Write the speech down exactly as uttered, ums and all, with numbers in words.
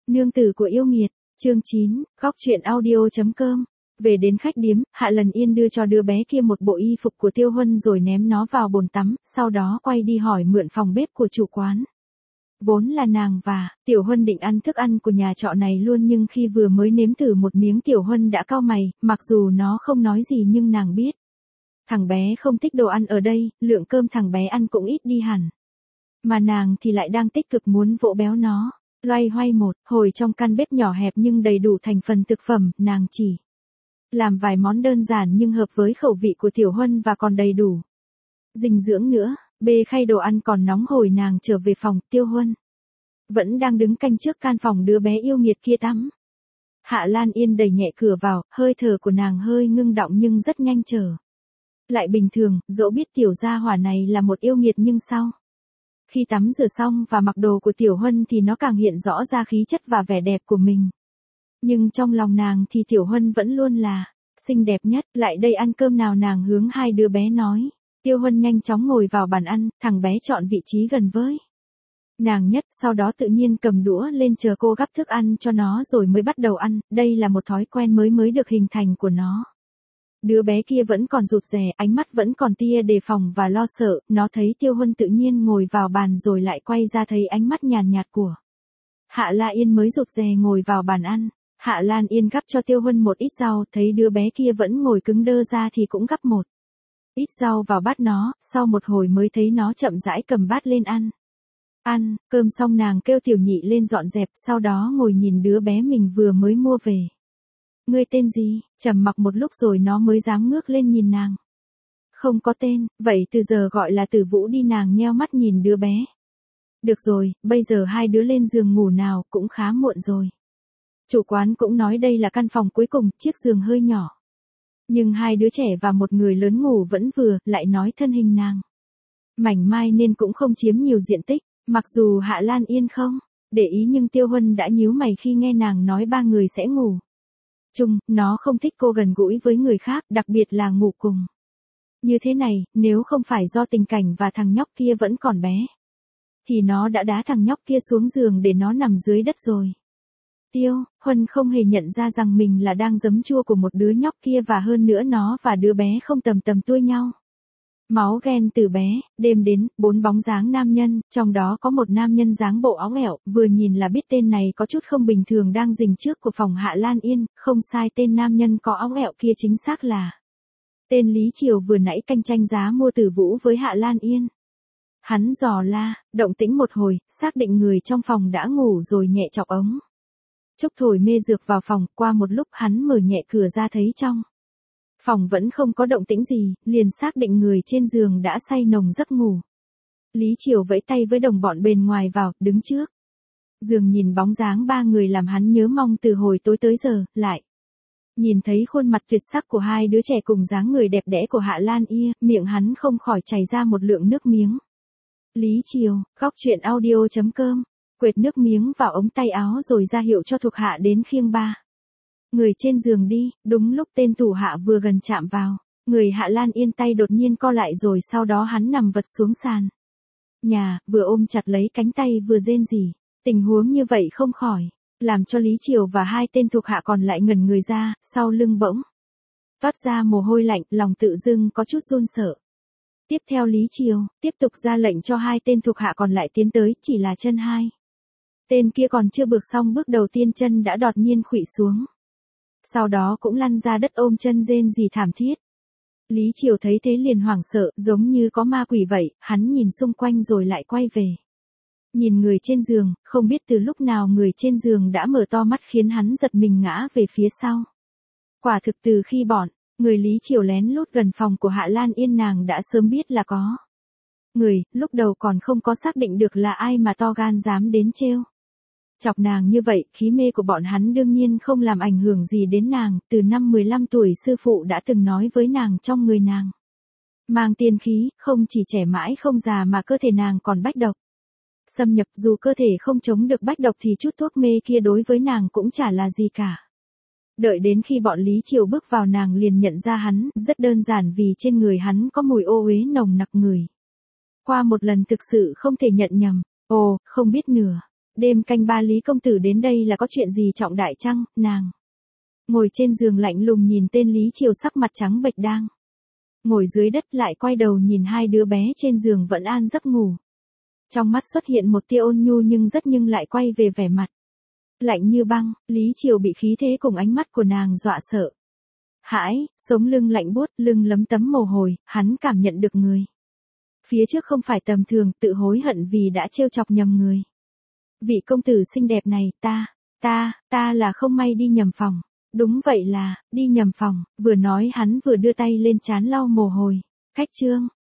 Nương tử của yêu nghiệt, chương chín, góc truyện audio.com. Về đến khách điếm, Hạ Lần Yên đưa cho đứa bé kia một bộ y phục của Tiêu Huân rồi ném nó vào bồn tắm, sau đó quay đi hỏi mượn phòng bếp của chủ quán. Vốn là nàng và Tiểu Huân định ăn thức ăn của nhà trọ này luôn, nhưng khi vừa mới nếm thử một miếng Tiểu Huân đã cau mày, mặc dù nó không nói gì nhưng nàng biết. Thằng bé không thích đồ ăn ở đây, lượng cơm thằng bé ăn cũng ít đi hẳn. Mà nàng thì lại đang tích cực muốn vỗ béo nó. Loay hoay một hồi trong căn bếp nhỏ hẹp nhưng đầy đủ thành phần thực phẩm, nàng chỉ làm vài món đơn giản nhưng hợp với khẩu vị của Tiểu Huân và còn đầy đủ dinh dưỡng nữa. Bê khay đồ ăn còn nóng hổi, nàng trở về phòng. Tiêu Huân vẫn đang đứng canh trước căn phòng đứa bé yêu nghiệt kia tắm. Hạ Lan Yên đẩy nhẹ cửa vào, hơi thở của nàng hơi ngưng đọng nhưng rất nhanh trở lại bình thường, dẫu biết tiểu gia hỏa này là một yêu nghiệt nhưng sau khi tắm rửa xong và mặc đồ của Tiểu Huân thì nó càng hiện rõ ra khí chất và vẻ đẹp của mình. Nhưng trong lòng nàng thì Tiểu Huân vẫn luôn là xinh đẹp nhất. Lại đây ăn cơm nào, nàng hướng hai đứa bé nói. Tiêu Huân nhanh chóng ngồi vào bàn ăn, thằng bé chọn vị trí gần với nàng nhất, sau đó tự nhiên cầm đũa lên chờ cô gắp thức ăn cho nó rồi mới bắt đầu ăn. Đây là một thói quen mới mới được hình thành của nó. Đứa bé kia vẫn còn rụt rè, ánh mắt vẫn còn tia đề phòng và lo sợ. Nó thấy Tiêu Huân tự nhiên ngồi vào bàn rồi lại quay ra thấy ánh mắt nhàn nhạt của Hạ Lan Yên mới rụt rè ngồi vào bàn ăn. Hạ Lan Yên gắp cho Tiêu Huân một ít rau, thấy đứa bé kia vẫn ngồi cứng đơ ra thì cũng gắp một ít rau vào bát nó, sau một hồi mới thấy nó chậm rãi cầm bát lên ăn. Ăn, cơm xong nàng kêu Tiểu Nhị lên dọn dẹp, sau đó ngồi nhìn đứa bé mình vừa mới mua về. Ngươi tên gì? Trầm mặc một lúc rồi nó mới dám ngước lên nhìn nàng. Không có tên, vậy từ giờ gọi là Tử Vũ đi. Nàng nheo mắt nhìn đứa bé. Được rồi, bây giờ hai đứa lên giường ngủ nào, cũng khá muộn rồi. Chủ quán cũng nói đây là căn phòng cuối cùng, chiếc giường hơi nhỏ. Nhưng hai đứa trẻ và một người lớn ngủ vẫn vừa, lại nói thân hình nàng mảnh mai nên cũng không chiếm nhiều diện tích. Mặc dù Hạ Lan Yên không để ý nhưng Tiêu Huân đã nhíu mày khi nghe nàng nói ba người sẽ ngủ chung. Nó không thích cô gần gũi với người khác, đặc biệt là ngủ cùng như thế này. Nếu không phải do tình cảnh và thằng nhóc kia vẫn còn bé thì nó đã đá thằng nhóc kia xuống giường để nó nằm dưới đất rồi. Tiêu Huân không hề nhận ra rằng mình là đang giấm chua của một đứa nhóc kia, và hơn nữa nó và đứa bé không tầm tầm tuổi nhau. Máu ghen từ bé. Đêm đến, bốn bóng dáng nam nhân, trong đó có một nam nhân dáng bộ óng ẻo, vừa nhìn là biết tên này có chút không bình thường, đang rình trước của phòng Hạ Lan Yên. Không sai, tên nam nhân có óng ẻo kia chính xác là tên Lý Triều vừa nãy canh tranh giá mua Tử Vũ với Hạ Lan Yên. Hắn dò la, động tĩnh một hồi, xác định người trong phòng đã ngủ rồi nhẹ chọc ống trúc thổi mê dược vào phòng. Qua một lúc hắn mở nhẹ cửa ra thấy trong phòng vẫn không có động tĩnh gì, liền xác định người trên giường đã say nồng giấc ngủ. Lý Triều vẫy tay với đồng bọn bên ngoài vào, đứng trước giường nhìn bóng dáng ba người làm hắn nhớ mong từ hồi tối tới giờ. Lại nhìn thấy khuôn mặt tuyệt sắc của hai đứa trẻ cùng dáng người đẹp đẽ của Hạ Lan Yên, miệng hắn không khỏi chảy ra một lượng nước miếng. Lý Triều, góc truyện audio.com. Quệt nước miếng vào ống tay áo rồi ra hiệu cho thuộc hạ đến khiêng ba người trên giường đi. Đúng lúc tên thủ hạ vừa gần chạm vào người Hạ Lan Yên, tay đột nhiên co lại rồi sau đó hắn nằm vật xuống sàn nhà, vừa ôm chặt lấy cánh tay vừa rên rỉ. Tình huống như vậy không khỏi làm cho Lý Triều và hai tên thuộc hạ còn lại ngẩn người ra, sau lưng bỗng toát ra mồ hôi lạnh, lòng tự dưng có chút run sợ. Tiếp theo Lý Triều tiếp tục ra lệnh cho hai tên thuộc hạ còn lại tiến tới, chỉ là chân hai tên kia còn chưa bước xong bước đầu tiên chân đã đột nhiên khuỵu xuống. Sau đó cũng lăn ra đất ôm chân rên rỉ thảm thiết. Lý Triều thấy thế liền hoảng sợ, giống như có ma quỷ vậy. Hắn nhìn xung quanh rồi lại quay về nhìn người trên giường, không biết từ lúc nào người trên giường đã mở to mắt khiến hắn giật mình ngã về phía sau. Quả thực từ khi bọn người Lý Triều lén lút gần phòng của Hạ Lan Yên, nàng đã sớm biết là có người, lúc đầu còn không có xác định được là ai mà to gan dám đến trêu chọc nàng như vậy. Khí mê của bọn hắn đương nhiên không làm ảnh hưởng gì đến nàng. Từ năm mười lăm tuổi sư phụ đã từng nói với nàng trong người nàng mang tiên khí, không chỉ trẻ mãi không già mà cơ thể nàng còn bách độc xâm nhập. Dù cơ thể không chống được bách độc thì chút thuốc mê kia đối với nàng cũng chả là gì cả. Đợi đến khi bọn Lý Triều bước vào, nàng liền nhận ra hắn, rất đơn giản vì trên người hắn có mùi ô uế nồng nặc người. Qua một lần thực sự không thể nhận nhầm. Ồ, không biết nửa Đêm canh ba Lý công tử đến đây là có chuyện gì trọng đại chăng, nàng? Ngồi trên giường lạnh lùng nhìn tên Lý Triều sắc mặt trắng bệch đang ngồi dưới đất, lại quay đầu nhìn hai đứa bé trên giường vẫn an giấc ngủ. Trong mắt xuất hiện một tia ôn nhu nhưng rất nhưng lại quay về vẻ mặt lạnh như băng. Lý Triều bị khí thế cùng ánh mắt của nàng dọa sợ hãi, sống lưng lạnh buốt, lưng lấm tấm mồ hôi, hắn cảm nhận được người phía trước không phải tầm thường, tự hối hận vì đã trêu chọc nhầm người. Vị công tử xinh đẹp này, ta, ta, ta là không may đi nhầm phòng. Đúng vậy là, đi nhầm phòng, vừa nói hắn vừa đưa tay lên trán lau mồ hôi. Khách trương,